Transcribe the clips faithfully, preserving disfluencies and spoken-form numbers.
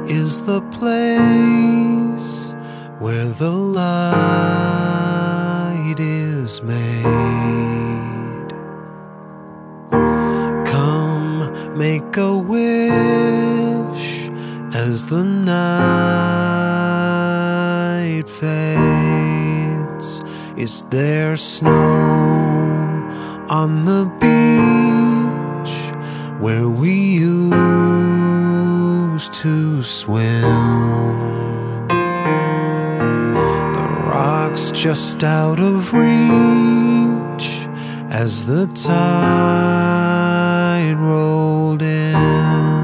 is the place where the light is made. Come make a wish as the night fades. Is there snow on the beach where we used to swim? The rocks just out of reach as the tide rolled in.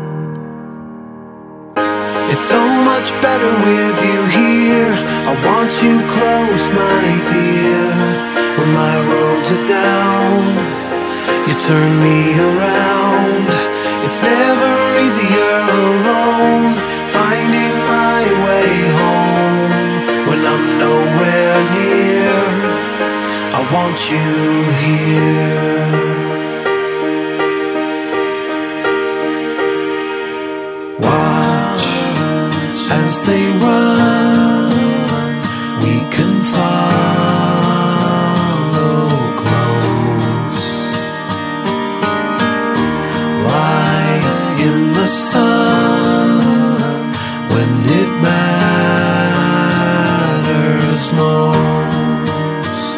It's so much better with you here. I want you close, my dear. When my roads are down, you turn me around. It's never easier alone, finding my way home. When I'm nowhere near, I want you here. Watch as they run, we can follow close. Lie in the sun when it matters most.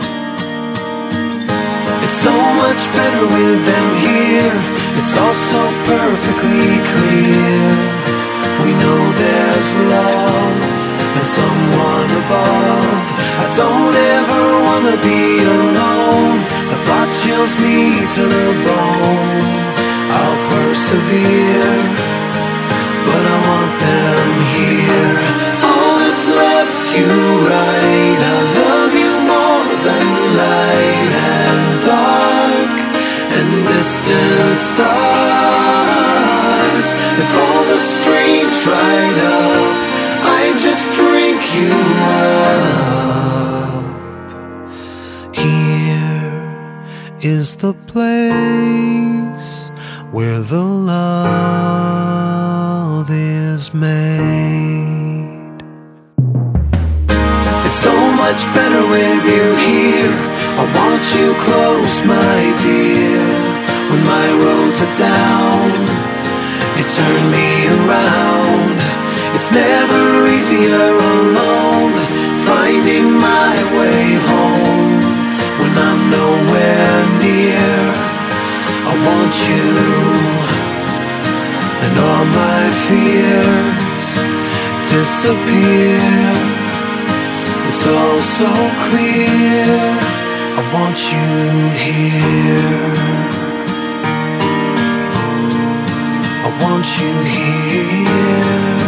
It's so much better with them here. It's all so perfectly clear. We know there's love and someone above. I don't ever wanna be alone. The thought chills me to the bone. I'll persevere, but I want them here. All that's left, you right. I love you more than light and dark and distant stars. If all the streams dried up, I just drink you up. Here is the place where the love is made. It's so much better with you here. I want you close, my dear. When my roads are down, you turn me around. It's never easier alone, finding my way home. When I'm nowhere near, I want you, and all my fears disappear. It's all so clear. I want you here. I want you here.